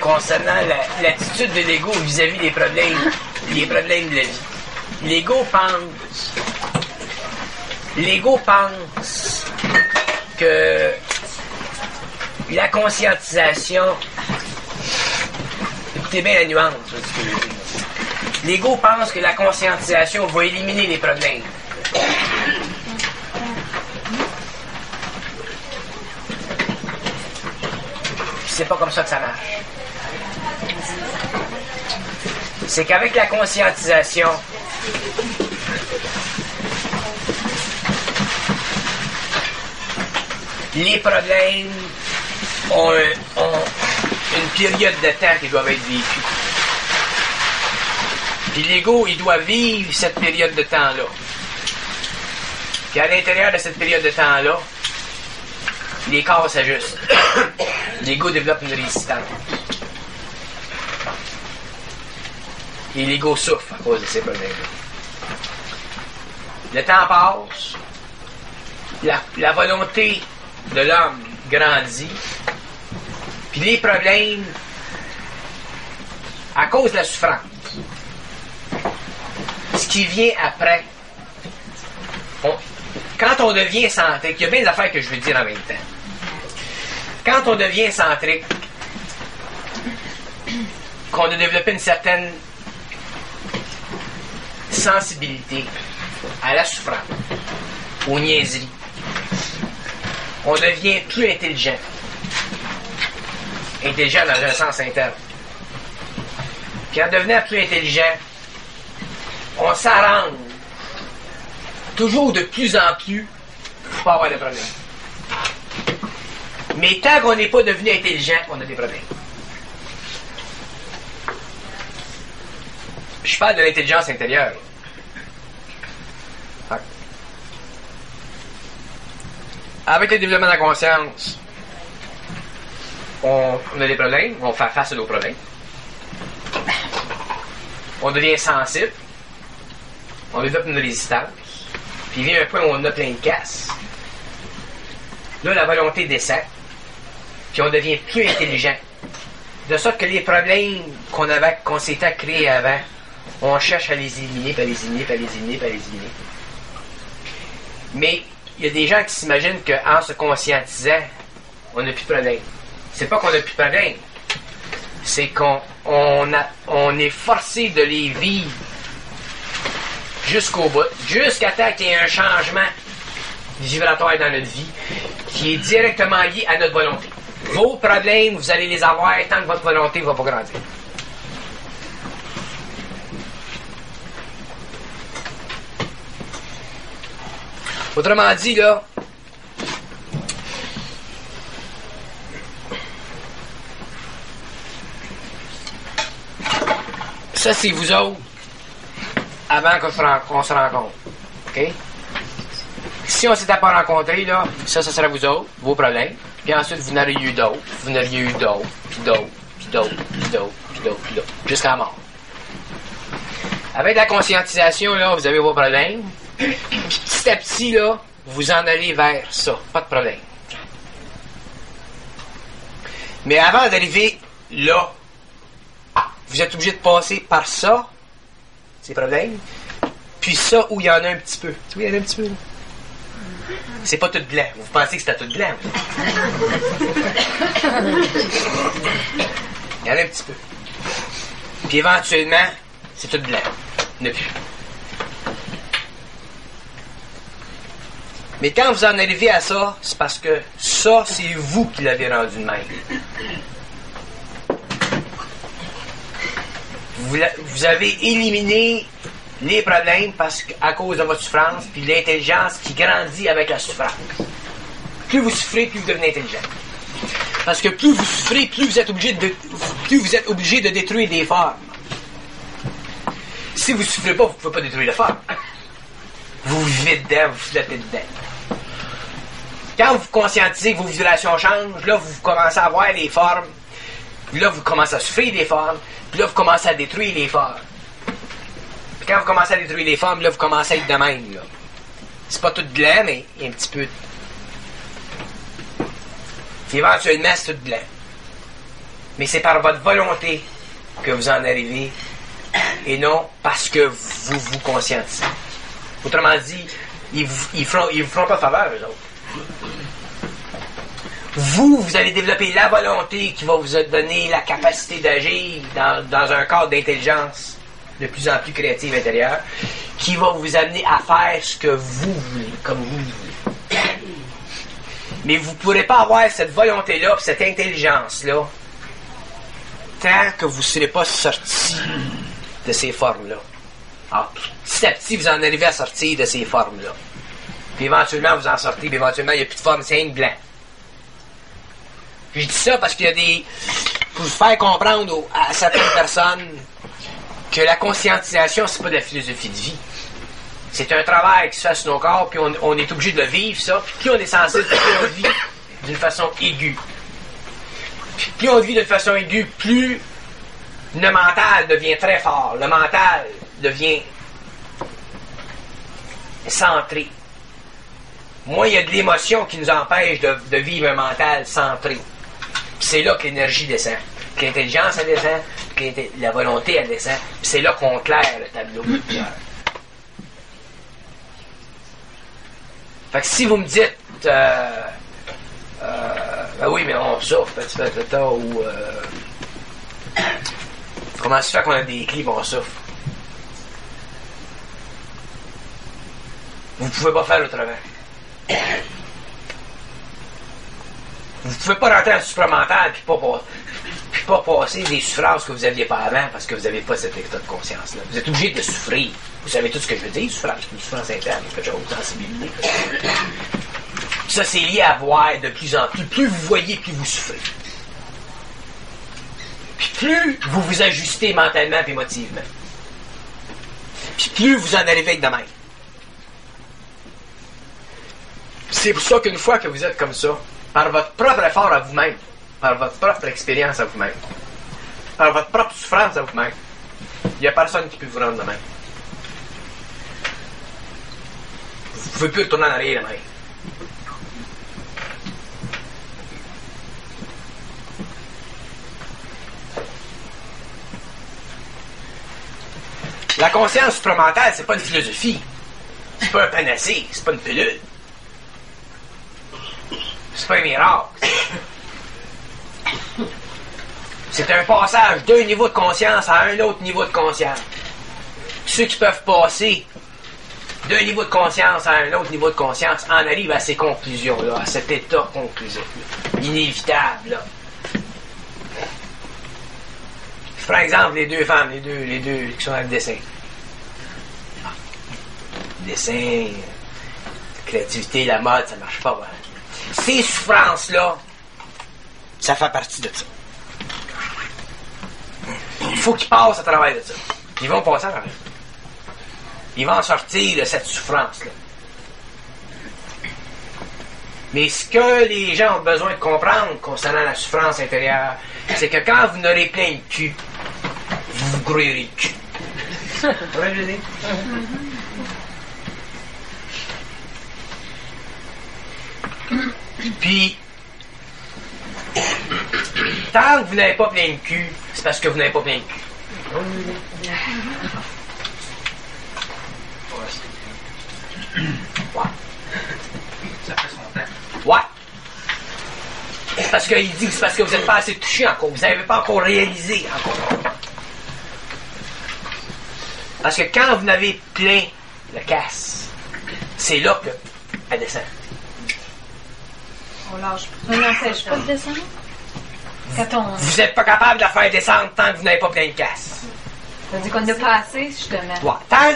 concernant l'attitude de l'ego vis-à-vis des problèmes de la vie. L'ego pense que la conscientisation, écoutez bien la nuance, ce que je veux dire. L'ego pense que la conscientisation va éliminer les problèmes. C'est pas comme ça que ça marche. C'est qu'avec la conscientisation, les problèmes ont une période de temps qui doit être vécue. Puis l'ego, il doit vivre cette période de temps-là. Puis à l'intérieur de cette période de temps-là, les corps s'ajustent. L'ego développe une résistance. Et l'ego souffre à cause de ces problèmes-là. Le temps passe, la volonté de l'homme grandit, puis les problèmes, à cause de la souffrance, ce qui vient après, quand on devient centrique, il y a bien des affaires que je veux dire en même temps. Quand on devient centrique, qu'on a développé une certaine sensibilité à la souffrance, aux niaiseries, on devient plus intelligent. Intelligent dans un sens interne. Puis en devenant plus intelligent, on s'arrange toujours de plus en plus pour pas avoir de problème. Mais tant qu'on n'est pas devenu intelligent, on a des problèmes. Je parle de l'intelligence intérieure. Avec le développement de la conscience, on a des problèmes, on fait face à nos problèmes. On devient sensible. On développe une résistance. Puis il vient un point où on a plein de casse. Là, la volonté descend. Puis on devient plus intelligent. De sorte que les problèmes qu'on s'était créés avant, on cherche à les éliminer, puis à les éliminer, puis à les éliminer, puis à les éliminer. Mais il y a des gens qui s'imaginent qu'en se conscientisant, on n'a plus de problème. C'est pas qu'on n'a plus de problème. C'est qu'on est forcé de les vivre jusqu'au bout, jusqu'à temps qu'il y ait un changement vibratoire dans notre vie qui est directement lié à notre volonté. Vos problèmes, vous allez les avoir tant que votre volonté ne va pas grandir. Autrement dit, là, ça c'est vous autres avant qu'on se rencontre. OK? Si on ne s'était pas rencontrés, là, ça serait vous autres, vos problèmes. Puis ensuite, vous n'auriez eu d'autres, vous n'auriez eu d'autres, puis d'autres, puis d'autres, puis d'autres, puis d'autres, puis d'autres, jusqu'à la mort. Avec la conscientisation, là, vous avez vos problèmes. Puis petit à petit, là, vous en allez vers ça. Pas de problème. Mais avant d'arriver là, vous êtes obligé de passer par ça, ces problèmes, puis ça où il y en a un petit peu. Tu vois, il y en a un petit peu, là. C'est pas tout blanc. Vous pensez que c'était tout blanc. Il y en a un petit peu. Puis éventuellement, c'est tout blanc. Il n'y en a plus. Mais quand vous en arrivez à ça, c'est parce que ça, c'est vous qui l'avez rendu de même. Vous avez éliminé les problèmes à cause de votre souffrance, puis l'intelligence qui grandit avec la souffrance. Plus vous souffrez, plus vous devenez intelligent. Parce que plus vous souffrez, plus vous êtes obligé de détruire des formes. Si vous ne souffrez pas, vous ne pouvez pas détruire les formes. Vous vivez dedans, vous flottez dedans. Quand vous conscientisez que vos vibrations changent, là, vous commencez à voir les formes. Puis là, vous commencez à souffrir des formes. Puis là, vous commencez à détruire les formes. Puis quand vous commencez à détruire les formes, là, vous commencez à être de même, là. C'est pas tout blanc, mais il y a un petit peu. Puis éventuellement, c'est tout blanc. Mais c'est par votre volonté que vous en arrivez et non parce que vous vous conscientisez. Autrement dit, ils vous feront pas faveur, eux autres. Vous allez développer la volonté qui va vous donner la capacité d'agir dans un cadre d'intelligence de plus en plus créative intérieure, qui va vous amener à faire ce que vous voulez, comme vous voulez. Mais vous ne pourrez pas avoir cette volonté-là, cette intelligence-là, tant que vous ne serez pas sorti de ces formes-là. Alors, petit à petit, vous en arrivez à sortir de ces formes-là. Puis éventuellement, vous en sortez, puis éventuellement, il n'y a plus de forme, c'est un blanc. Puis je dis ça parce qu'il y a des... pour faire comprendre à certaines personnes que la conscientisation, c'est pas de la philosophie de vie. C'est un travail qui se fait sur nos corps, puis on est obligé de le vivre, ça. Puis plus on est sensible, plus on vit d'une façon aiguë. Puis plus on vit d'une façon aiguë, plus le mental devient très fort. Le mental devient centré. Moins il y a de l'émotion qui nous empêche de vivre un mental centré. Puis c'est là que l'énergie descend. Que l'intelligence, elle descend, que la volonté, elle descend. Puis c'est là qu'on claire le tableau. Fait que si vous me dites ben oui, mais on souffre, petit peu, ou comment se fait qu'on a des clés et on souffre? Vous pouvez pas faire autrement. Vous pouvez pas rentrer dans le supramental puis pas passer des souffrances que vous n'aviez pas avant parce que vous n'avez pas cet état de conscience-là. Vous êtes obligé de souffrir. Vous savez tout ce que je veux dire, souffrance, une souffrance interne, quelque chose de sensibilité. Ça, c'est lié à voir de plus en plus. Plus vous voyez, plus vous souffrez. Puis plus vous vous ajustez mentalement et émotivement. Puis plus vous en arrivez avec de même. C'est pour ça qu'une fois que vous êtes comme ça, par votre propre effort à vous-même, par votre propre expérience à vous-même, par votre propre souffrance à vous-même, il n'y a personne qui peut vous rendre de même. Vous ne pouvez plus retourner en arrière de même. La conscience supramentale, c'est pas une philosophie. C'est pas un panacée, c'est pas une pilule. C'est pas un miracle. C'est un passage d'un niveau de conscience à un autre niveau de conscience. Ceux qui peuvent passer d'un niveau de conscience à un autre niveau de conscience en arrivent à ces conclusions-là, à cet état conclusif, inévitable. Là. Par exemple, les deux femmes, les deux qui sont dans le dessin. Le dessin, la créativité, la mode, ça marche pas. Voilà. Ces souffrances-là, ça fait partie de ça. Il faut qu'ils passent à travers de ça. Ils vont passer à travers. Ils vont sortir de cette souffrance-là. Mais ce que les gens ont besoin de comprendre concernant la souffrance intérieure, c'est que quand vous n'aurez plein de cul, vous vous grouillerez le cul. C'est vrai, je dis? Puis, tant que vous n'avez pas plein de cul, c'est parce que vous n'avez pas plein de cul. Ouais. Ça fait son temps. Ouais. Parce qu'il dit que c'est parce que vous n'êtes pas assez touché encore. Vous n'avez pas encore réalisé encore. Parce que quand vous n'avez plein le casse, c'est là que elle descend. On lâche pas. On n'empêche pas de descendre? Vous n'êtes pas capable de la faire descendre tant que vous n'avez pas plein de casse. Ça veut dire qu'on n'a pas assez, justement. Ouais. Tant...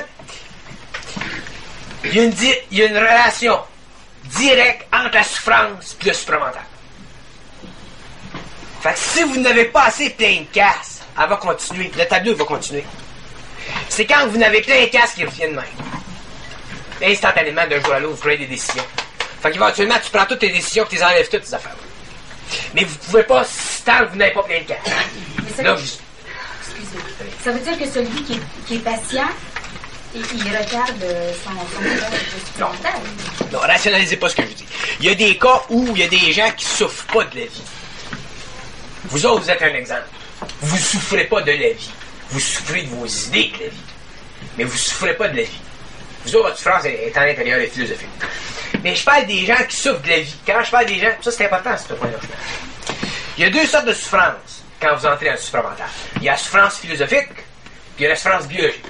Il y a une relation directe entre la souffrance et le supramental. Fait que si vous n'avez pas assez plein de casse, elle va continuer. Le tableau va continuer. C'est quand vous n'avez plein de casse qui reviennent même. Instantanément, d'un jour à l'autre, vous prenez des décisions. Fait qu'éventuellement, tu prends toutes tes décisions et tu les enlèves toutes tes affaires. Mais vous pouvez pas, tant que vous n'avez pas plein de casse. Là, Excusez. Ça veut dire que celui qui est patient, il regarde son supplémentaire. Non, rationalisez pas ce que je dis. Il y a des cas où il y a des gens qui souffrent pas de la vie. Vous autres, vous êtes un exemple. Vous souffrez pas de la vie. Vous souffrez de vos idées de la vie. Mais vous souffrez pas de la vie. Vous autres, votre souffrance est à l'intérieur et philosophique. Mais je parle des gens qui souffrent de la vie. Quand je parle des gens, ça c'est important, ce point-là. Il y a deux sortes de souffrances quand vous entrez dans le supramental. Il y a la souffrance philosophique, puis il y a la souffrance biologique.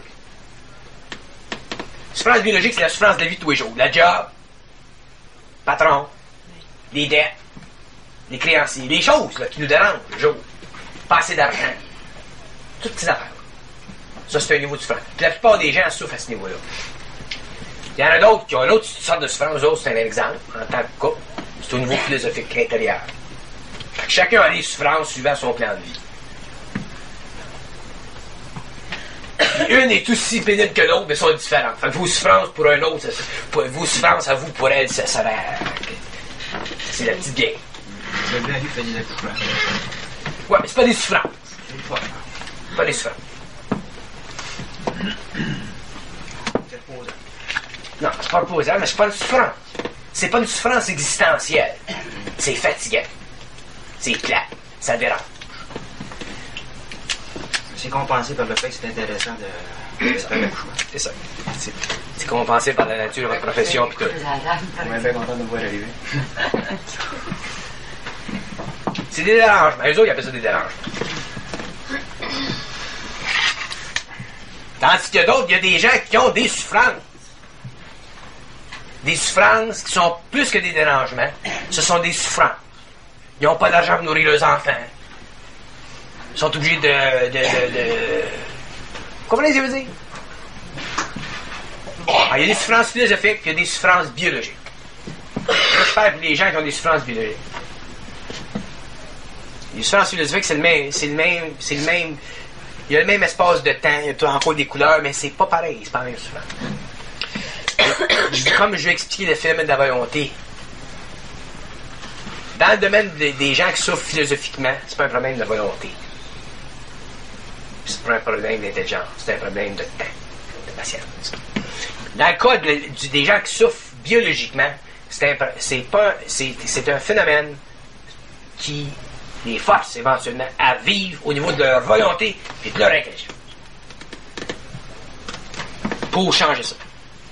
La souffrance biologique, c'est la souffrance de la vie de tous les jours. La job, patron, les dettes, les créanciers, les choses là, qui nous dérangent le jour. Pas assez d'argent. Toutes ces affaires. Ça, c'est un niveau de souffrance. Puis la plupart des gens souffrent à ce niveau-là. Il y en a d'autres qui ont une autre sorte de souffrance. Eux autres, c'est un exemple, en tant que couple. C'est au niveau philosophique intérieur. Fait que chacun a des souffrances suivant son plan de vie. Puis une est aussi pénible que l'autre, mais sont différentes. Fait que vos souffrances pour un autre, vos souffrances à vous, pour elle, ça serait... C'est la petite game. C'est bien lui qui fait des accouchements. Ouais, mais c'est pas des souffrances. C'est Pas des souffrances. reposant. Non, c'est pas reposant, mais c'est pas une souffrance. C'est pas une souffrance existentielle. C'est fatigant. C'est plat. Ça dérange. C'est compensé par le fait que c'est intéressant de faire l'accouchement. C'est ça. C'est compensé par la nature de votre profession pis tout. On est bien content de vous voir arriver. C'est des dérangements. Eux autres, ils appellent ça des dérangements. Tandis qu'il y a d'autres, il y a des gens qui ont des souffrances. Des souffrances qui sont plus que des dérangements. Ce sont des souffrances. Ils n'ont pas d'argent pour nourrir leurs enfants. Ils sont obligés de... Comprenez ce que je veux dire? Alors, il y a des souffrances philosophiques, puis il y a des souffrances biologiques. Moi, je parle pour les gens qui ont des souffrances biologiques. Les souffrances philosophiques, c'est le même... Il y a le même espace de temps, il y a encore des couleurs, mais c'est pas pareil, c'est pas la même souffrance. Comme je vais expliquer le phénomène de la volonté, dans le domaine des gens qui souffrent philosophiquement, c'est pas un problème de volonté. C'est pas un problème d'intelligence, c'est un problème de temps, de patience. Dans le cas des gens qui souffrent biologiquement, c'est un phénomène qui les force éventuellement à vivre au niveau de leur volonté et de leur intelligence. Pour changer ça.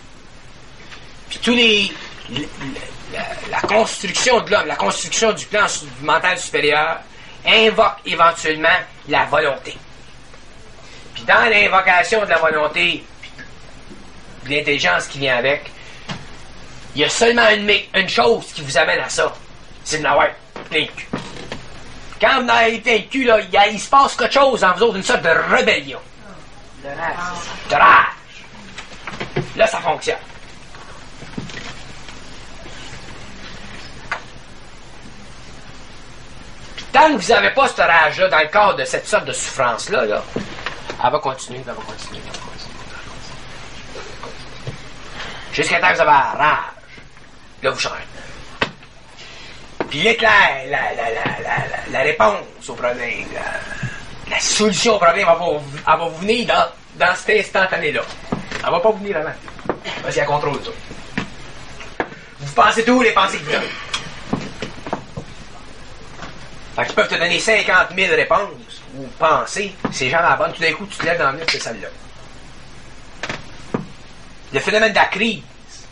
Puis la construction de l'homme, la construction du plan mental supérieur invoque éventuellement la volonté. Puis dans l'invocation de la volonté, de l'intelligence qui vient avec, il y a seulement une chose qui vous amène à ça. C'est de l'avoir plein le cul. Quand vous en avez plein le cul, là, il se passe quelque chose en vous autres, une sorte de rébellion. De rage. De rage. Là, ça fonctionne. Tant que vous n'avez pas cette rage-là dans le cadre de cette sorte de souffrance-là, là, elle va continuer. Jusqu'à temps que vous avez la rage. Là, vous changez. Puis la réponse au problème, la solution au problème, elle va vous venir dans cet instantané-là. Elle va pas vous venir avant. Parce qu'elle contrôle ça. Vous pensez tout, les pensées que vous avez. Fait qu'ils peuvent te donner 50 000 réponses ou pensées. Ces gens à la bonne, tout d'un coup, tu te lèves dans le mur, c'est celle-là. Le phénomène de la crise.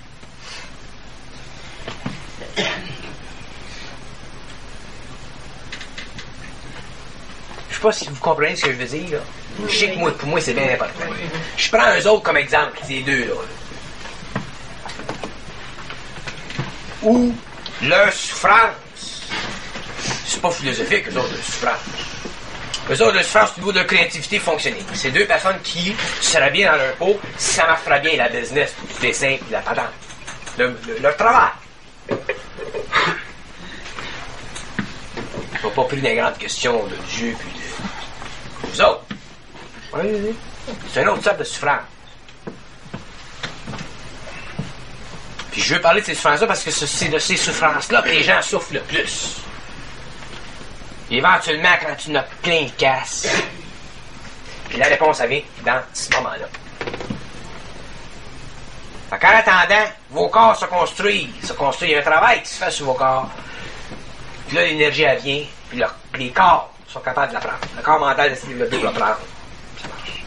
Je sais pas si vous comprenez ce que je veux dire, là. Je sais que pour moi, c'est bien important. Je prends eux autres comme exemple, ces deux-là. Où leur souffrance, c'est pas philosophique, eux autres, leur souffrance. Eux autres, leur souffrance, c'est au niveau de leur créativité fonctionner. C'est deux personnes qui seraient bien dans leur peau si ça marcherait bien la business, le dessin et la patente. Leur travail. Ils n'ont pas pris des grandes questions de Dieu puis de vous autres. Oui. C'est une autre sorte de souffrance. Puis je veux parler de ces souffrances-là parce que c'est de ces souffrances-là que les gens souffrent le plus. Et éventuellement, quand tu n'as plein de casse, puis la réponse vient dans ce moment-là. Fait qu'en attendant, vos corps se construisent. Il y a un travail qui se fait sur vos corps. Puis là, l'énergie, elle vient. Puis là, les corps sont capables de l'apprendre. Le corps mental est développé pour l'apprendre. Ça marche.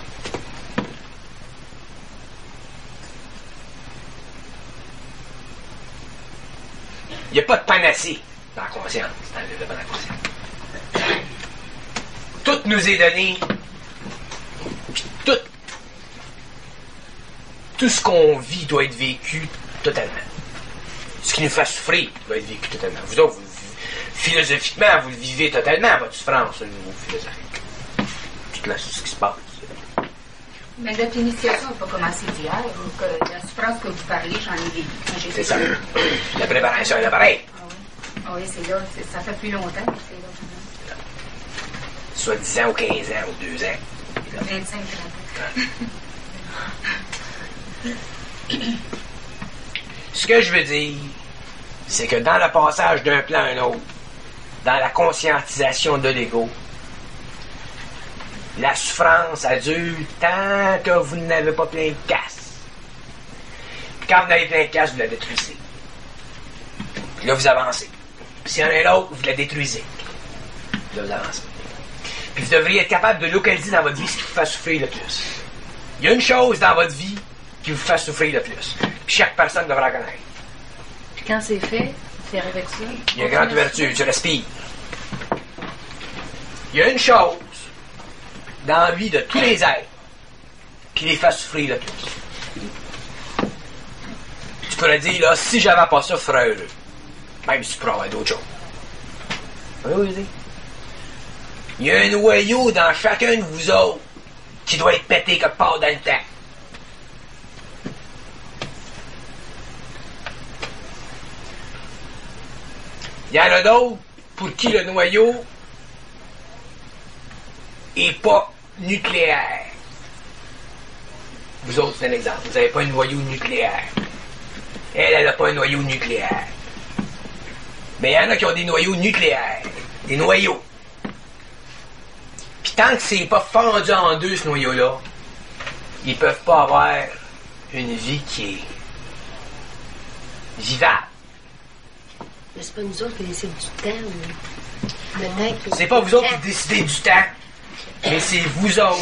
Il n'y a pas de panacée dans la conscience, dans le développement de la conscience. Tout nous est donné, puis tout ce qu'on vit doit être vécu totalement. Ce qui nous fait souffrir doit être vécu totalement. Vous autres, philosophiquement, vous le vivez totalement, votre souffrance au niveau philosophique. Ce qui se passe. Mais notre initiation n'a pas commencé d'hier. La souffrance que vous parlez, j'en ai vécu. C'est ça. La préparation est là pareil. Ah oui, c'est là. Ça fait plus longtemps que c'est là. Soit 10 ans ou 15 ans ou 2 ans. 25, 30 ans. Ce que je veux dire, c'est que dans le passage d'un plan à un autre, dans la conscientisation de l'ego, la souffrance, elle dure tant que vous n'avez pas plein de casse. Puis quand vous avez plein de casse, vous la détruisez. Puis là, vous avancez. Puis s'il y en a un autre, vous la détruisez. Puis là, vous avancez. Puis vous devriez être capable de localiser dans votre vie ce qui vous fait souffrir le plus. Il y a une chose dans votre vie qui vous fait souffrir le plus. Puis chaque personne devra la connaître. Puis quand c'est fait, c'est avec ça. Il y a une grande ouverture, tu respires. Il y a une chose dans la vie de tous les êtres qui les fait souffrir le plus. Tu pourrais dire, là, si j'avais pas ça, je ferais heureux. Même si tu pourrais avoir d'autres choses. Oui. Il y a un noyau dans chacun de vous autres qui doit être pété quelque part dans le temps. Il y en a d'autres pour qui le noyau est pas nucléaire. Vous autres, c'est un exemple. Vous n'avez pas un noyau nucléaire. Elle n'a pas un noyau nucléaire. Mais il y en a qui ont des noyaux nucléaires. Des noyaux. Puis tant que c'est pas fendu en deux, ce noyau-là, ils peuvent pas avoir une vie qui est vivable. Mais c'est pas nous autres qui décident du temps, ou le temps qui... C'est pas vous autres qui décidez du temps, mais c'est vous autres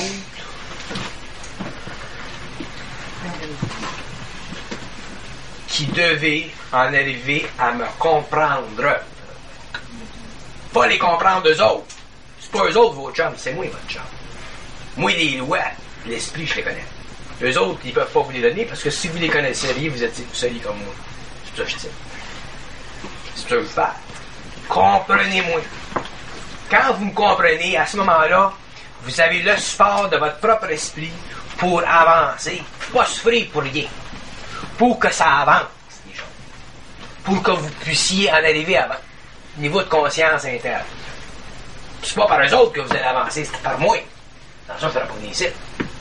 qui devez en arriver à me comprendre. Pas les comprendre eux autres. C'est pas eux autres vos chums, c'est moi votre chum. Moi, les lois, l'esprit, je les connais. Eux autres, ils peuvent pas vous les donner parce que si vous les connaisseriez, vous êtes seriez comme moi. C'est ça que je dis. C'est ça que je fais. Comprenez-moi. Quand vous me comprenez, à ce moment-là, vous avez le support de votre propre esprit pour avancer. Pas souffrir pour rien. Pour que ça avance, les choses. Pour que vous puissiez en arriver à votre niveau de conscience interne. C'est pas par eux autres que vous allez avancer, c'est par moi. Dans ça, vous ne ferez pas venir ici.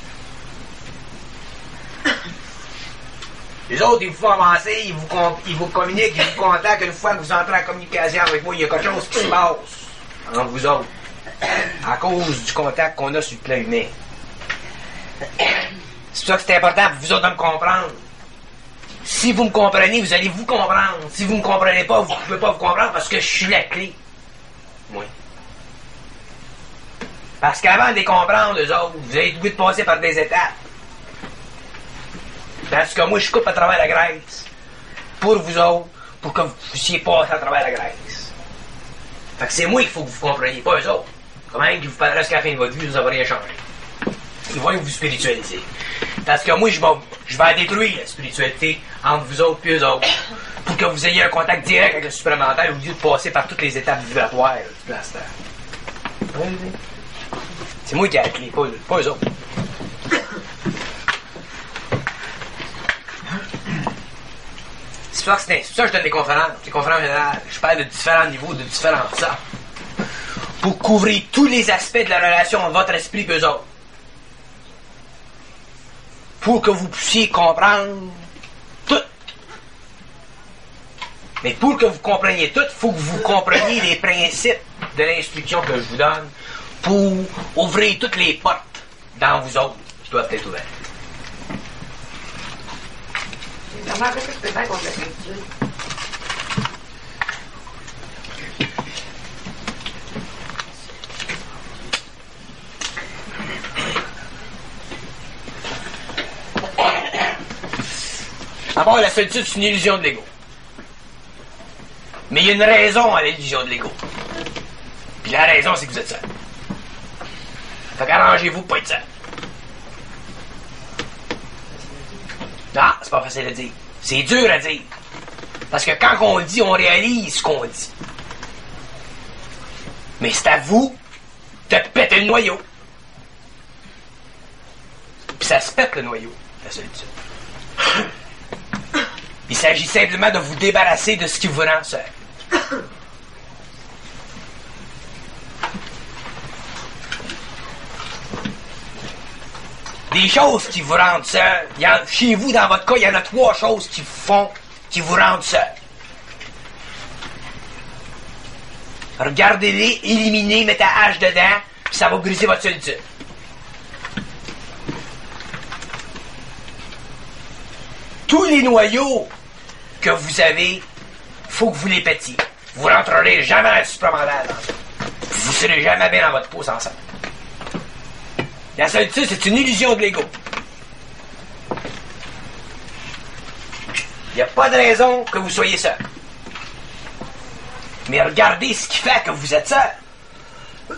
Les autres, ils vous font avancer, ils vous communiquent, ils vous contactent. Une fois que vous entrez en communication avec moi, il y a quelque chose qui se passe entre vous autres. À cause du contact qu'on a sur le plan humain. C'est pour ça que c'est important pour vous autres de me comprendre. Si vous me comprenez, vous allez vous comprendre. Si vous ne me comprenez pas, vous ne pouvez pas vous comprendre parce que je suis la clé. Oui. Parce qu'avant de les comprendre, eux autres, vous avez le goût de passer par des étapes. Parce que moi, je coupe à travers la graisse. Pour vous autres, pour que vous puissiez passer à travers la graisse. Fait que c'est moi qu'il faut que vous compreniez, pas eux autres. Quand même, qu'ils vous parlent jusqu'à la fin de votre vie, vous n'avez rien changé. Ils vont vous spiritualiser. Parce que moi, je vais détruire la spiritualité entre vous autres et eux autres. Pour que vous ayez un contact direct avec le supplémentaire au lieu de passer par toutes les étapes vibratoires du plaster. C'est moi qui ai la clé, pas eux autres. C'est pour ça que je donne des conférences. Des conférences générales. Je parle de différents niveaux, de différents sortes. Pour couvrir tous les aspects de la relation entre votre esprit et eux autres. Pour que vous puissiez comprendre tout. Mais pour que vous compreniez tout, il faut que vous compreniez les principes de l'instruction que je vous donne pour ouvrir toutes les portes dans vous autres qui doivent être ouvertes. Comment est-ce que tu peux faire contre la culture? À part la solitude, c'est une illusion de l'ego. Mais il y a une raison à l'illusion de l'ego. Puis la raison, c'est que vous êtes seul. Fait qu'arrangez-vous pour pas être seul. Ah, c'est pas facile à dire. C'est dur à dire. Parce que quand on le dit, on réalise ce qu'on dit. Mais c'est à vous de péter le noyau. Puis ça se pète le noyau, la solitude. Il s'agit simplement de vous débarrasser de ce qui vous rend seul. Des choses qui vous rendent seul. Chez vous, dans votre cas, il y en a 3 choses qui vous rendent seul. Regardez-les, éliminez, mettez la hache dedans, puis ça va briser votre solitude. Tous les noyaux que vous avez, faut que vous les pétiez. Vous rentrerez jamais dans le supramental dans ça. Vous serez jamais bien dans votre peau sans ça. La solitude, c'est une illusion de l'ego. Il n'y a pas de raison que vous soyez seul. Mais regardez ce qui fait que vous êtes seul.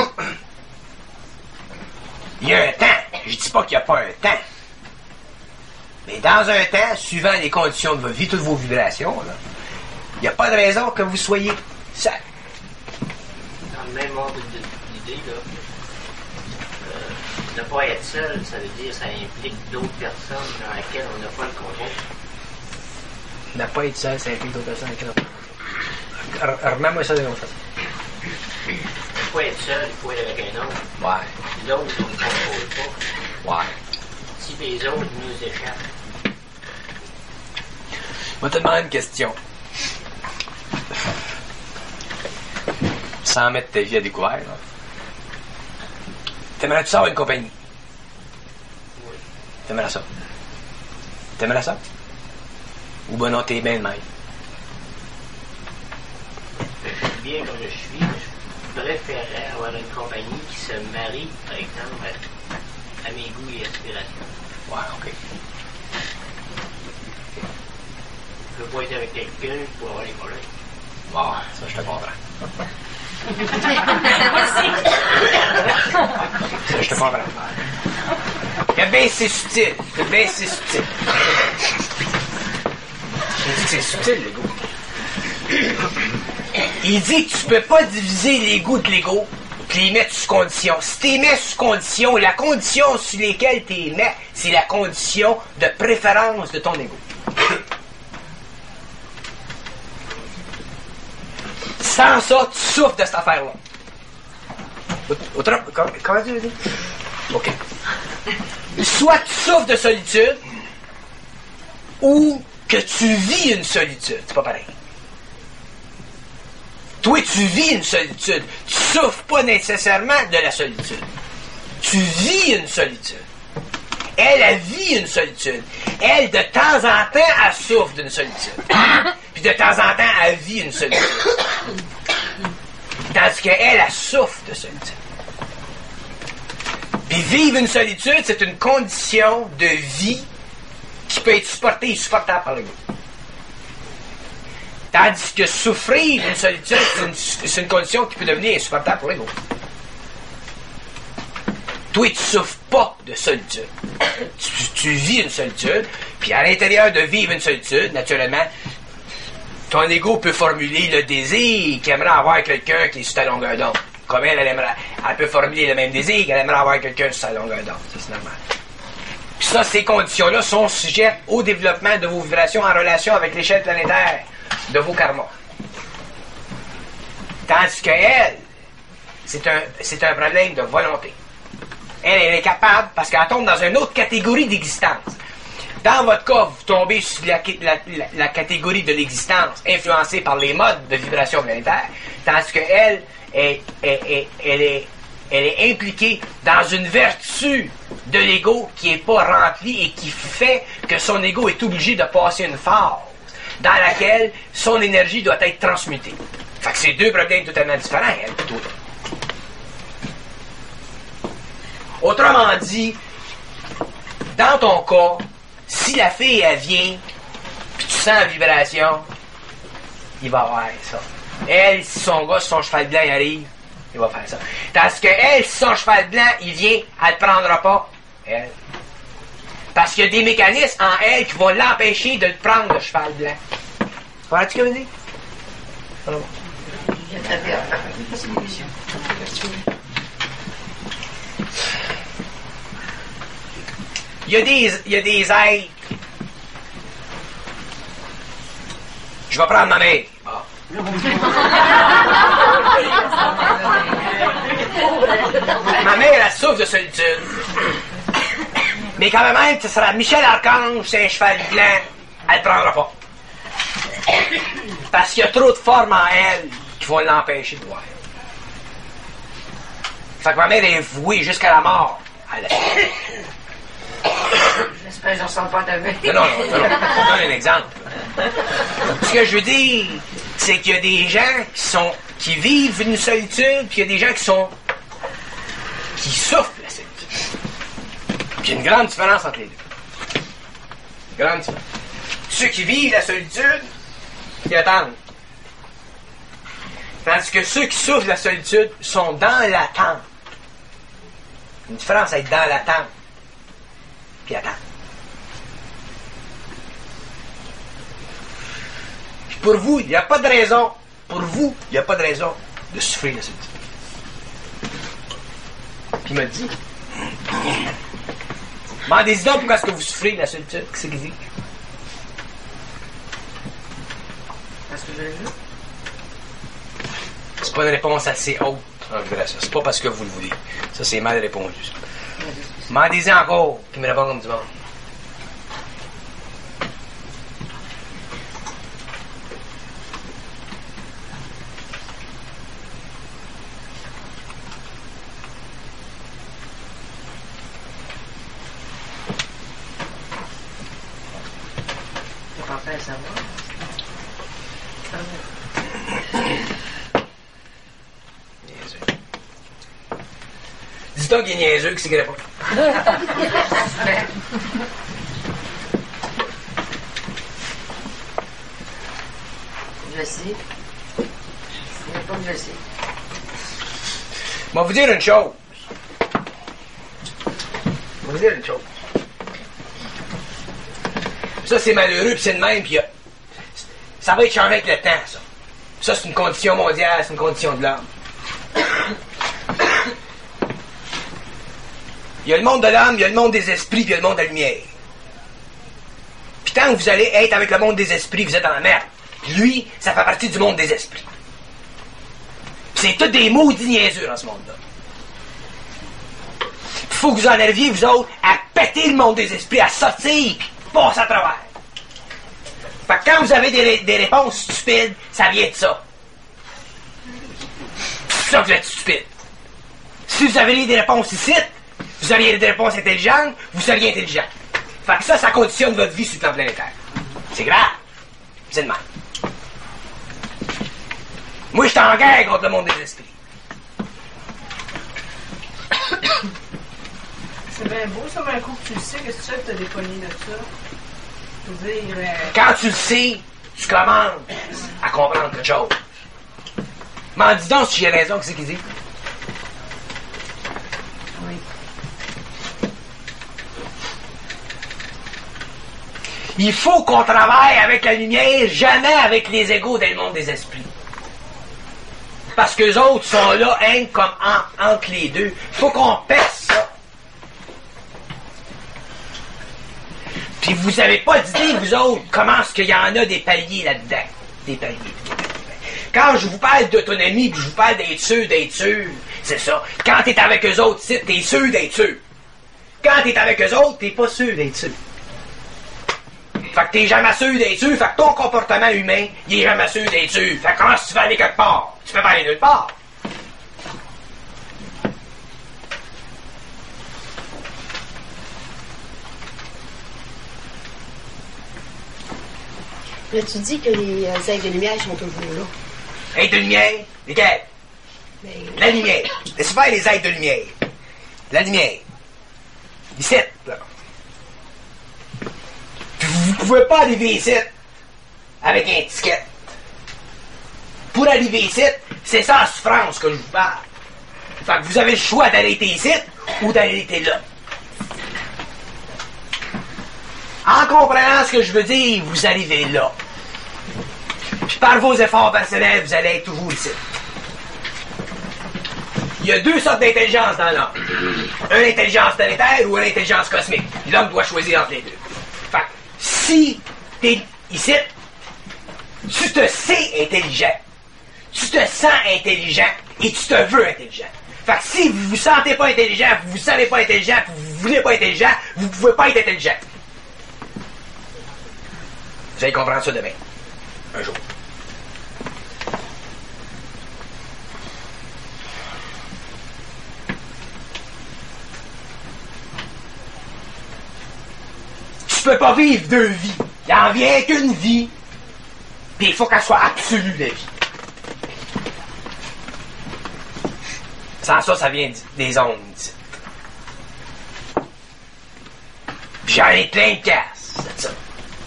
Il y a un temps. Je dis pas qu'il n'y a pas un temps. Mais dans un temps, suivant les conditions de votre vie, toutes vos vibrations, il n'y a pas de raison que vous soyez seul. Dans le même ordre d'idée, ne pas être seul, ça veut dire que ça implique d'autres personnes dans lesquelles on n'a pas le contrôle. Ne pas être seul, ça implique d'autres personnes dans lesquelles on n'a pas le contrôle. Remets-moi ça de l'autre façon. Ne pas être seul, il faut être avec un autre. Ouais. L'autre, on ne contrôle pas. Ouais. Si les autres nous échappent. Je vais te demander une question. Sans mettre ta vie à découvert, là. T'aimerais-tu ça avoir une compagnie? Oui. T'aimerais ça? T'aimerais ça? Ou ben non, t'es bien de même? Je suis bien comme je suis, mais je préférerais avoir une compagnie qui se marie, par exemple, à mes goûts et aspirations. Ouais, ok. Je veux pas être avec quelqu'un pour avoir les problèmes. Ouais, ça, je te comprends. Ça, je te comprends. Eh bien, c'est subtil. Eh bien, c'est subtil. Il dit que c'est subtil, l'ego. Il dit que tu peux pas diviser l'ego de l'ego et les mettre sous condition. Si tu les mets sous condition, la condition sur laquelle tu les mets, c'est la condition de préférence de ton ego. Sans ça, tu souffres de cette affaire-là. Comment tu veux dire? OK. Soit tu souffres de solitude, ou que tu vis une solitude. C'est pas pareil. Toi, tu vis une solitude. Tu souffres pas nécessairement de la solitude. Tu vis une solitude. Elle vit une solitude. Elle, de temps en temps, elle souffre d'une solitude. Puis de temps en temps, elle vit une solitude. Tandis qu'elle, elle souffre de solitude. Puis vivre une solitude, c'est une condition de vie qui peut être supportée et supportable par l'ego. Tandis que souffrir d'une solitude, c'est une condition qui peut devenir insupportable pour l'ego. Toi, tu souffres pas de solitude. Tu vis une solitude, puis à l'intérieur de vivre une solitude, naturellement, ton ego peut formuler le désir qu'il aimerait avoir quelqu'un qui est sur ta longueur d'onde. Comme elle peut formuler le même désir qu'elle aimerait avoir quelqu'un sur sa longueur d'onde. Ça, c'est normal. Puis ça, ces conditions-là sont sujettes au développement de vos vibrations en relation avec l'échelle planétaire de vos karmas. Tandis qu'elle, c'est un problème de volonté. Elle est capable, parce qu'elle tombe dans une autre catégorie d'existence. Dans votre cas, vous tombez sur la catégorie de l'existence influencée par les modes de vibration planétaire, tandis qu'elle elle est impliquée dans une vertu de l'ego qui n'est pas remplie et qui fait que son ego est obligé de passer une phase dans laquelle son énergie doit être transmutée. Fait que c'est deux problèmes totalement différents, elle, plutôt. Autrement dit, dans ton cas, si la fille, elle vient sent la vibration, il va avoir ça. Elle, si son gars, si son cheval blanc il arrive, il va faire ça. Parce que elle, si son cheval blanc, il vient, elle ne prendra pas. Elle. Parce qu'il y a des mécanismes en elle qui vont l'empêcher de le prendre, le cheval blanc. Vois-tu ce que je veux dire? Il y a des êtres. Je vais prendre ma mère. Ma mère, elle souffre de solitude. Mais quand même, ce sera Michel Archange, c'est un cheval blanc, elle ne prendra pas. Parce qu'il y a trop de formes en elle qui vont l'empêcher de voir. Fait que ma mère est vouée jusqu'à la mort. J'espère que je ne ressemble pas à ta mère. Non. Je donne un exemple. Ce que je veux dire, c'est qu'il y a des gens qui vivent une solitude, puis il y a des gens qui souffrent la solitude. Puis il y a une grande différence entre les deux. Grande différence. Ceux qui vivent la solitude, ils attendent. Tandis que ceux qui souffrent de la solitude sont dans l'attente. Une différence à être dans l'attente, puis attendre. Puis pour vous, il n'y a pas de raison. Pour vous, il n'y a pas de raison de souffrir la solitude. Puis il m'a dit, demandez-y donc pourquoi est-ce que vous souffrez de la solitude. Qu'est-ce qu'il dit? Parce que je le veux. C'est pas une réponse assez haute. C'est pas parce que vous le voulez. Ça, c'est mal répondu. Demandez-y encore, puis me répondre comme du monde. T'as pas fait à savoir. Dis-toi qu'il est niaiseux, que c'est qu'il répond. Je sais. C'est comme je sais. Je vais vous dire une chose. Ça, c'est malheureux, puis c'est de même, puis ça va être changé avec le temps, ça. Ça, c'est une condition mondiale, c'est une condition de l'homme. Il y a le monde de l'âme, il y a le monde des esprits, puis il y a le monde de la lumière. Puis tant que vous allez être avec le monde des esprits, vous êtes dans la merde. Lui, ça fait partie du monde des esprits. Puis c'est tous des maudits niaiseux dans ce monde-là. Il faut que vous en arriviez, vous autres, à péter le monde des esprits, à sortir, puis passer à travers. Fait que quand vous avez des réponses stupides, ça vient de ça. C'est ça que vous êtes stupide. Si vous avez des réponses ici, vous auriez des réponses intelligentes, vous seriez intelligent. Fait que ça conditionne votre vie sur le plan planétaire. C'est grave. C'est de même. Moi, je suis en guerre contre le monde des esprits. C'est bien beau, ça, mais un coup que tu le sais, qu'est-ce que tu fais que t'as des poignées de ça? Je veux dire, Quand tu le sais, tu commences à comprendre quelque chose. M'en dis donc si j'ai raison, qu'est-ce qu'il dit? Oui. Il faut qu'on travaille avec la lumière, jamais avec les égaux dans le monde des esprits. Parce que les autres sont là, hein, comme entre les deux. Il faut qu'on perce ça. Puis vous n'avez pas d'idée, vous autres, comment est-ce qu'il y en a des paliers là-dedans. Des paliers. Quand je vous parle d'autonomie, puis je vous parle d'être sûr, c'est ça. Quand t'es avec eux autres, t'es sûr d'être sûr. Quand t'es avec eux autres, t'es pas sûr d'être sûr. Fait que t'es jamais sûr d'être sûr, fait que ton comportement humain, il est jamais sûr d'être sûr. Fait que comment tu vas aller quelque part? Tu peux pas aller nulle part. Là, tu dis que les êtres de lumière sont toujours là. Êtres de lumière? Lesquels? Mais, La lumière. Laissez faire les êtres de lumière. La lumière. Ici, là. Puis vous pouvez pas arriver ici avec un ticket. Pour arriver ici, c'est ça la souffrance que je vous parle. Fait que vous avez le choix d'arrêter ici ou d'arrêter là. En comprenant ce que je veux dire, vous arrivez là. Puis par vos efforts personnels, vous allez être toujours ici. Il y a deux sortes d'intelligence dans l'homme. Une intelligence planétaire ou une intelligence cosmique. L'homme doit choisir entre les deux. Fait que si t'es ici, tu te sais intelligent. Tu te sens intelligent et tu te veux intelligent. Fait que si vous vous sentez pas intelligent, vous vous savez pas intelligent, vous voulez pas intelligent, vous pouvez pas être intelligent. Vous allez comprendre ça demain. Un jour. Tu peux pas vivre deux vies. Il en vient qu'une vie. Puis il faut qu'elle soit absolue, la vie. Sans ça, ça vient des ondes. Puis j'en ai plein de casse, c'est ça.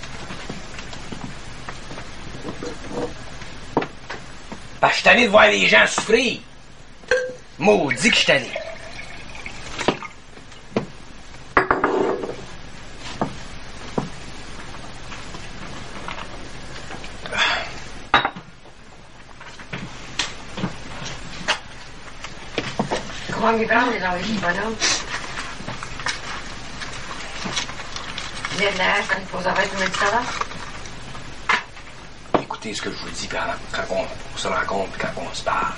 Parce que je suis tanné de voir les gens souffrir. Maudit que je suis tanné. Comment mes parents les envoyer du bonhomme? Vietnam, quand il faut arrêter de mettre ça là? Écoutez ce que je vous dis quand on se rencontre et quand on se parle.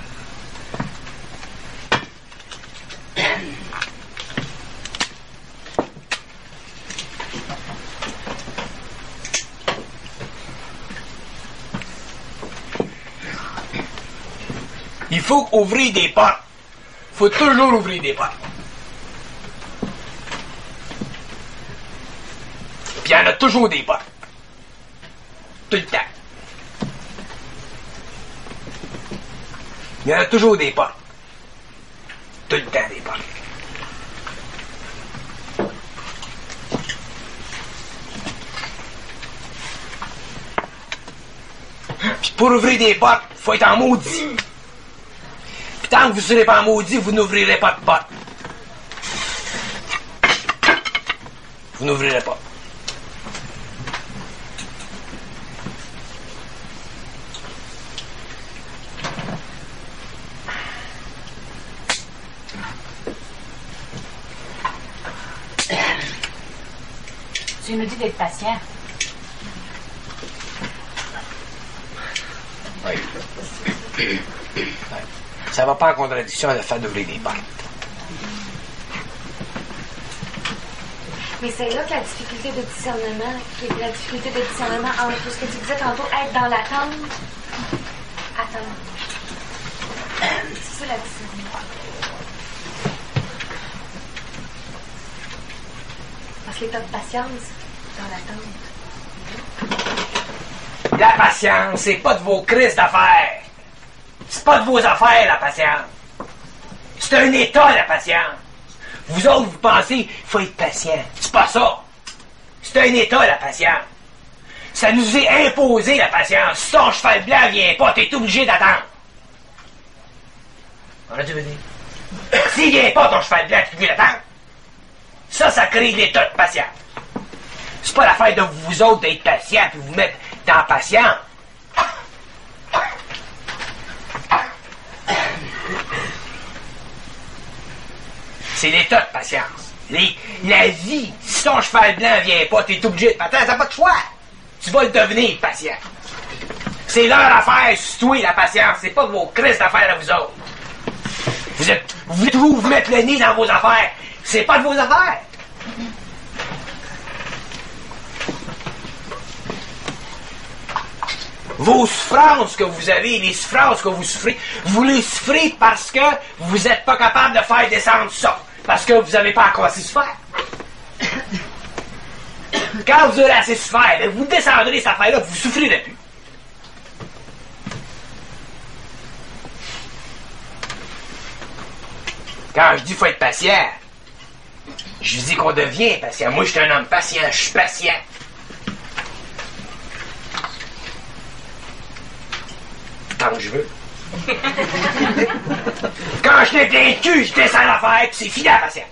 Il faut ouvrir des portes. Il faut toujours ouvrir des portes. Puis il y en a toujours des portes. Tout le temps. Il y en a toujours des portes. Tout le temps des portes. Puis pour ouvrir des portes, il faut être en maudit. Puis tant que vous ne serez pas en maudit, vous n'ouvrirez pas de porte. Vous n'ouvrirez pas. Tu nous dis d'être patient. Oui. Oui. Ça va pas en contradiction le fait d'ouvrir des portes. Mais c'est là que la difficulté de discernement, qui est la difficulté de discernement entre ce que tu disais tantôt, être dans l'attente. Attends. C'est ça la discernement. Parce que l'état de patience, dans l'attente. La patience, c'est pas de vos crises d'affaires. C'est pas de vos affaires, la patience. C'est un état, la patience. Vous autres, vous pensez qu'il faut être patient. C'est pas ça. C'est un état, la patience. Ça nous est imposé, la patience. Si ton cheval blanc vient pas, t'es obligé d'attendre. Voilà, tu veux dire? S'il vient pas, ton cheval blanc, tu es obligé d'attendre. Ça crée l'état de patience. C'est pas l'affaire de vous autres d'être patient et vous mettre dans patience. C'est l'état de patience. La vie, si ton cheval blanc vient pas, t'es obligé de... Attends, t'as pas de choix. Tu vas le devenir patient. C'est leur affaire, c'est toi, la patience. C'est pas vos crises d'affaires à vous autres. Vous voulez toujours vous mettre le nez dans vos affaires. C'est pas de vos affaires. Vos souffrances que vous avez, les souffrances que vous les souffrez parce que vous n'êtes pas capable de faire descendre ça. Parce que vous n'avez pas encore assez souffert. Quand vous aurez assez souffert, vous descendrez cette affaire-là, vous ne souffrirez plus. Quand je dis qu'il faut être patient, je dis qu'on devient patient. Moi, je suis un homme patient, je suis patient. tant que je veux. Quand je l'ai plein de cul, je descends l'affaire, puis c'est fini la patience.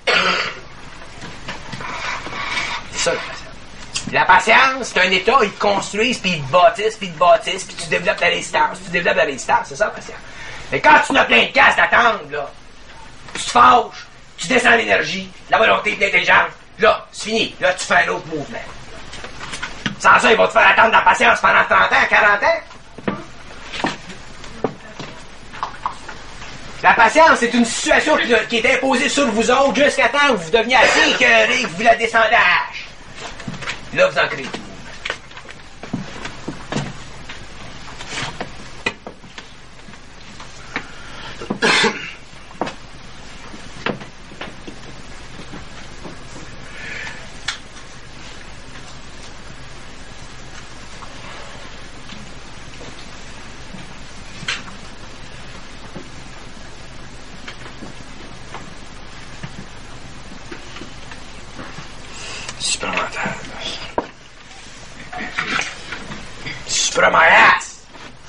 C'est ça la patience. La patience, c'est un état, ils te construisent, puis ils te bâtissent, puis tu développes la résistance. Tu développes la résistance, c'est ça la patience. Mais quand tu n'as plein de casse d'attendre, là, tu te fâches, tu descends l'énergie, la volonté, l'intelligence, là, c'est fini. Là, tu fais un autre mouvement. Sans ça, ils vont te faire attendre la patience pendant 30 ans, 40 ans. La patience, c'est une situation qui est imposée sur vous autres jusqu'à temps que vous deveniez assez écœurés, que vous la descendez à hache. Là, vous en créez tout. Supramental. Supramaras!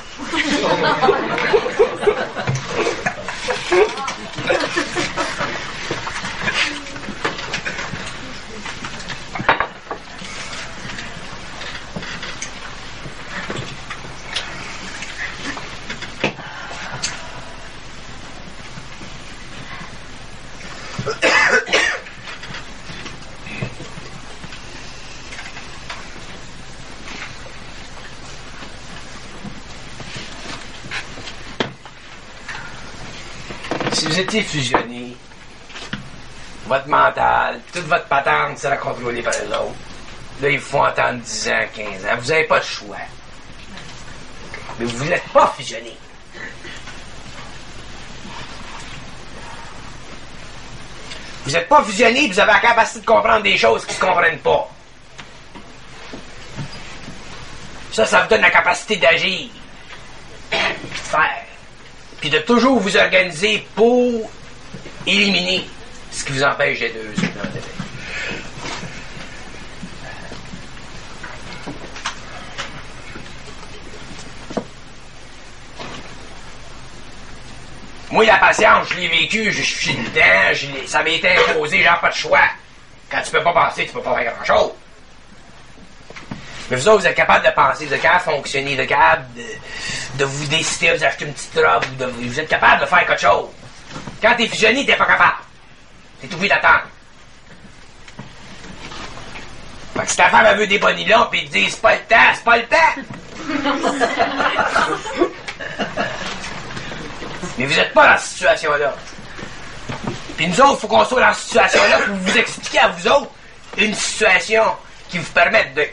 Si vous étiez fusionné, votre mental, toute votre patente sera contrôlée par les autres. Là, il faut entendre 10 ans, 15 ans. Vous n'avez pas de choix. Mais vous n'êtes pas fusionné. Vous n'êtes pas fusionné, vous avez la capacité de comprendre des choses qui ne se comprennent pas. Ça vous donne la capacité d'agir, de faire, puis de toujours vous organiser pour éliminer ce qui vous empêche d'être heureux. Moi, la patience, je l'ai vécu, je suis dedans, ça m'a été imposé, j'ai pas de choix. Quand tu peux pas penser, tu peux pas faire grand-chose. Mais vous autres, vous êtes capable de penser, vous êtes capable de fonctionner, vous êtes capable de vous décider, vous acheter une petite robe, vous êtes capable de faire quelque chose. Quand t'es fusionné, t'es pas capable. T'es obligé d'attendre. Fait que si ta femme elle veut des bonilons, pis te dit c'est pas le temps, c'est pas le temps. Mais vous êtes pas dans cette situation-là. Puis nous autres, il faut qu'on soit dans cette situation-là pour vous expliquer à vous autres une situation qui vous permette de...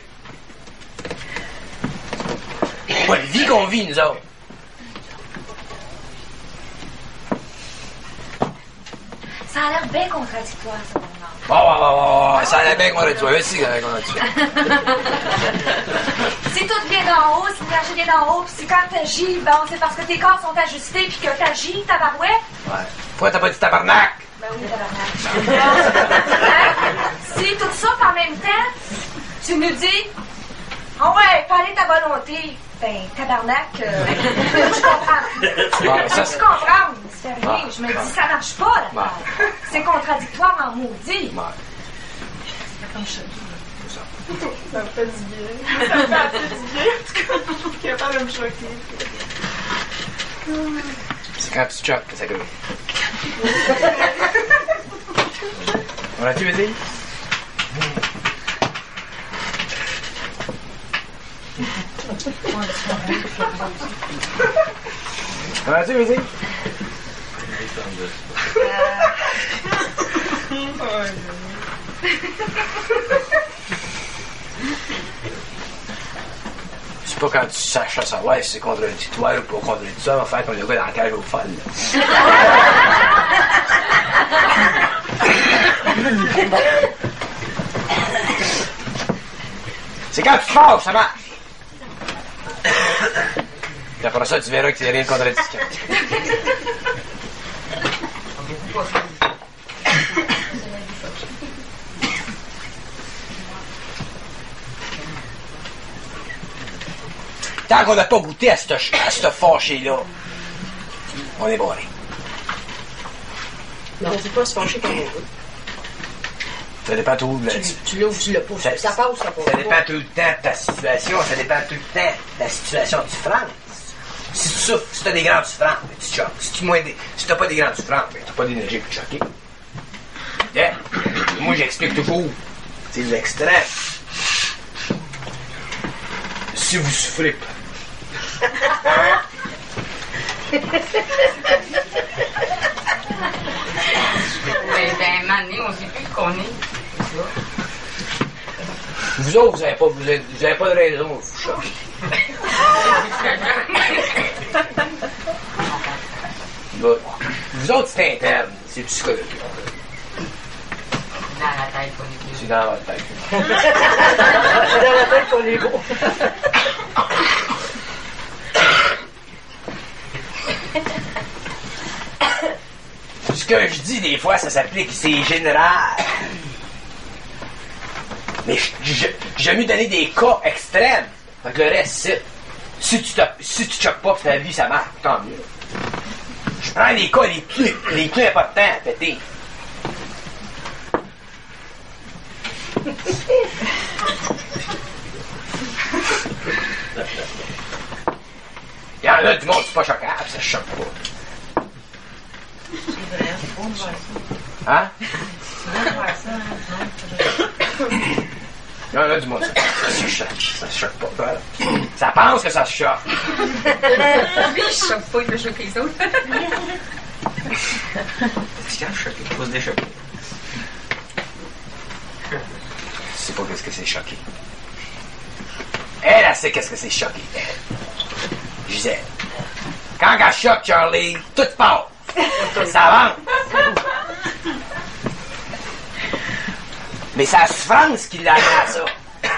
Pas la vie qu'on vit, nous autres. Ça a l'air bien contradictoire, ça, mon Oh, ça a l'air bien contradictoire. Aussi, ça a l'air contradictoire. Si tout vient d'en haut, si l'énergie vient d'en haut, puis si quand t'agis, bon, c'est parce que tes corps sont ajustés, puis que t'agis, tabarouette. Ouais. Pourquoi t'as pas dit tabarnak? Ben oui, tabarnak. Hein? Si tout ça, en même temps, tu nous dis, ah ouais, fallait ta volonté. Ben, tabarnak, je comprends. Ouais, ça, je comprends, c'est rien. Je me dis, ça marche pas, là. Ouais. C'est contradictoire en maudit. Ouais. C'est comme chez C'est ça. Ça me fait du bien. Ça me fait assez du bien. En tout cas, je suis capable de me choquer. C'est quand tu choques que ça gueule. On l'a-tu dit? On l'a-tu dit? C'est pas quand tu saches ça, ouais, si c'est contradictoire ou pas contradictoire, on va faire comme le gars dans la cage aux folles. C'est quand tu fâches, ça marche. Puis après ça, tu verras qu'il n'y a rien de contradictoire. Tant qu'on n'a pas goûté à ce fâché-là, on est barré. Mais on ne dit pas se fâcher comme on veut. Ça dépend tout de Tu l'ouvres, tu l'as pas. Ça passe, ça passe Ça pas. dépend tout le temps de ta situation, ça dépend tout le temps de la situation de souffrance. Si tu souffres, si tu as des grandes souffrances, ben, tu choques. Si tu n'as pas des grandes souffrances, ben, tu n'as pas d'énergie pour te choquer. Yeah. Moi, j'explique toujours. C'est l'extrême. Si vous souffrez pas. Ben, un moment donné, on ne sait plus qu'on est. Vous autres, vous n'avez pas de raison de vous choquer. Bon. Vous autres, c'est interne. C'est psychologique. Dans la tête, on est C'est dans votre tête. C'est dans la tête qu'on est beau. Ce que je dis, des fois, ça s'applique, c'est général. Mais j'aime mieux donner des cas extrêmes. Fait que le reste, c'est... Si tu choques pas, pis ta vie, ça marche, tant mieux. Je prends les cas les plus importants à péter. Il y en a du monde, c'est pas choquable, ça choque pas. Hein? Il y en a du monde, ça se choque pas. Voilà. Ça pense que ça se choque. Lui, il choque pas, il veut choquer les autres. C'est quand choqué, il faut se déchoquer. Je sais pas qu'est-ce que c'est choqué. Elle sait qu'est-ce que c'est choqué. Je disais, quand elle choque Charlie, tout part. Ça avance. Mais c'est la souffrance qui l'a amené à ça.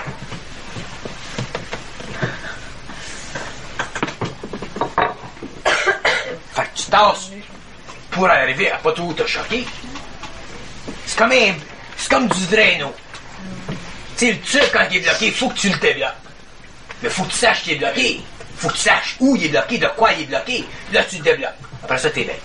Fait que tu tasses pour arriver à pas tout te choquer. C'est comme du drano. Tu sais, le tube, quand il est bloqué, il faut que tu le débloques. Mais il faut que tu saches qu'il est bloqué. Il faut que tu saches où il est bloqué, de quoi il est bloqué. Là, tu le débloques. Après ça, t'es bien.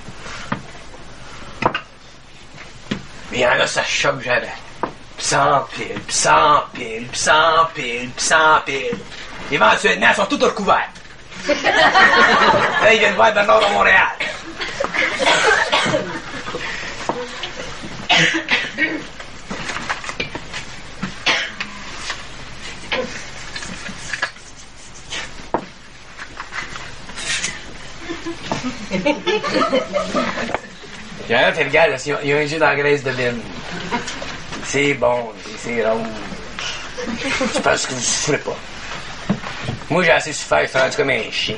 Mais il y en a, ça choque jamais. Pis ça empile, pis ça empile, pis ça empile, pis ça empile. Éventuellement, ils sont tous recouverts. Là, ils viennent voir Bernard de Montréal. Il y en a qui regardent, ils ont un jus dans la graisse de vigne. C'est bon, c'est rond. Je pense que vous souffrez pas. Moi, j'ai assez souffert, je suis rendu comme un chien.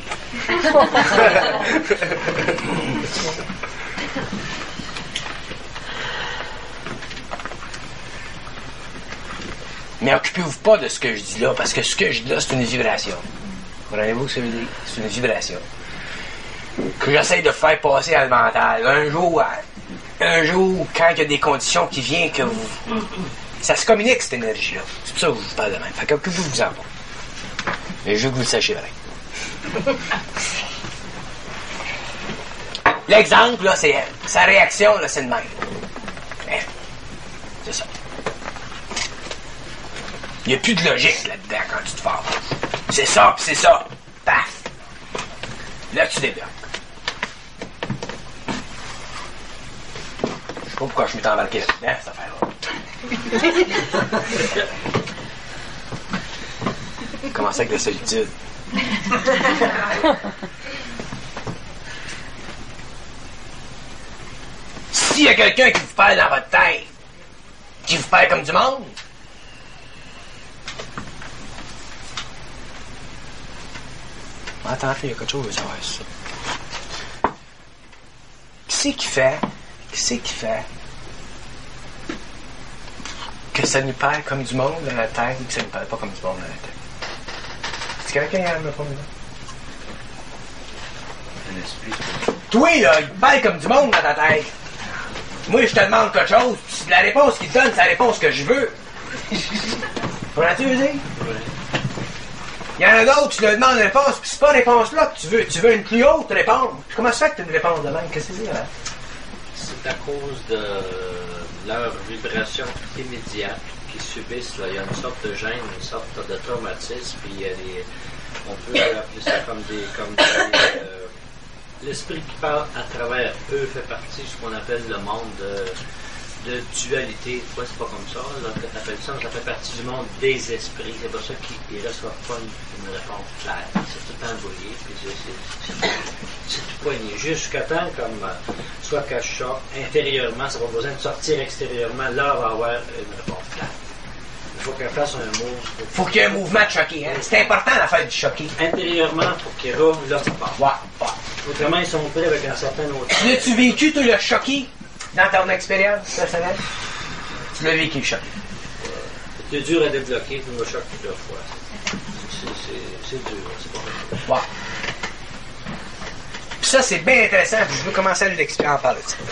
Mais occupez-vous pas de ce que je dis là, parce que ce que je dis là, c'est une vibration. Comprenez-vous ce que ça veut dire? C'est une vibration. Que j'essaie de faire passer à le mental. Un jour, quand il y a des conditions qui viennent que vous... Ça se communique, cette énergie-là. C'est pour ça que je vous parle de même. Fait que vous en pas. Mais je veux que vous le sachiez vrai. L'exemple, là, c'est elle. Sa réaction, là, c'est le même. C'est ça. Il n'y a plus de logique là-dedans quand tu te fâches. C'est ça, pis c'est ça. Paf! Là, tu débloques. Je sais pas pourquoi je m'étais embarqué là-dedans, cette affaire-là. Commencer avec la solitude. S'il y a quelqu'un qui vous parle dans votre tête, qui vous parle comme du monde, attends, il y a quelque chose à savoir ça. Qui c'est qui fait que ça nous parle comme du monde dans la tête ou que ça nous parle pas comme du monde dans la tête? Est-ce qu'il y a quelqu'un qui me répond là? Toi, là, il te parle comme du monde dans ta tête. Moi, je te demande quelque chose, puis la réponse qu'il te donne, c'est la réponse que je veux. Comprends-tu, veux dire? Il y en a d'autres, tu leur demandes une réponse, puis c'est pas réponse là que tu veux. Tu veux une plus haute réponse. Puis comment ça fait que tu as une réponse de même? Qu'est-ce que c'est, là? C'est à cause de leur vibration immédiate qu'ils subissent. Là. Il y a une sorte de gêne, une sorte de traumatisme, puis il y a on peut appeler ça comme l'esprit qui parle à travers eux fait partie de ce qu'on appelle le monde de dualité. Toi, c'est pas comme ça. Là, que tu appelles ça, mais ça fait partie du monde des esprits. C'est pour ça qu'ils ne reçoivent pas une réponse claire. C'est tout embrouillé, puis c'est tout poigné. Jusqu'à temps, comme soit cache ça, intérieurement, ça va besoin de sortir extérieurement, là, on va avoir une réponse claire. Il faut qu'elle fasse un move. Faut qu'il y ait un mouvement de choqué, hein? C'est important l'affaire du choqué. Intérieurement, il faut qu'il roule, là, ça part. Ouais. Autrement, ils sont pris avec un certain autre. L'as-tu vécu, toi, le choqué, dans ton expérience personnelle? Tu l'as vécu, le choqué. C'est dur à débloquer, tu me choques plusieurs fois. C'est dur, c'est pas vrai. Ouais. Puis ça, c'est bien intéressant, puis je veux commencer à l'expliquer en parler de ça.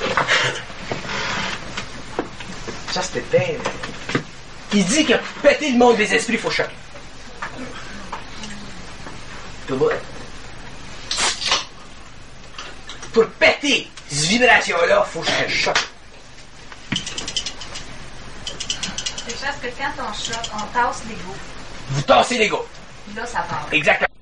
Ça, c'était bien... Il dit que pour péter le monde des esprits, il faut choquer. Tout va. Pour péter cette vibration-là, il faut que je choque. C'est parce que quand on choque, on tasse l'ego. Vous tassez l'ego. Là, ça part. Exactement.